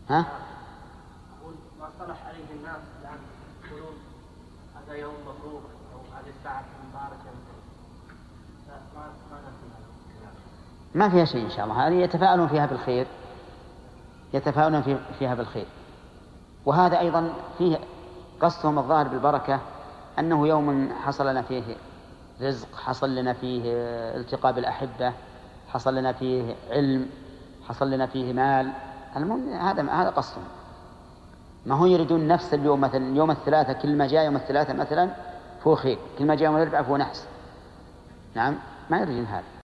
ها؟ أقول ما صلح عليه الناس الآن يقولون هذا يوم مبروك أو هذه الساعة مباركة، ما فيها شيء إن شاء الله، هذه يتفاءلون فيها بالخير، يتفاءلون فيها بالخير. وهذا أيضا فيه قصدهم الظاهر بالبركة، أنه يوم حصل لنا فيه رزق، حصل لنا فيه التقاء بالأحبة، حصل لنا فيه علم، حصل لنا فيه مال. هذا قصدهم. ما هو يريدون نفس اليوم، مثلا يوم الثلاثة كل ما جاء يوم الثلاثة مثلا فهو خير، كل ما جاء يوم الأربعاء فهو نحس. نعم، ما يريدون هذا.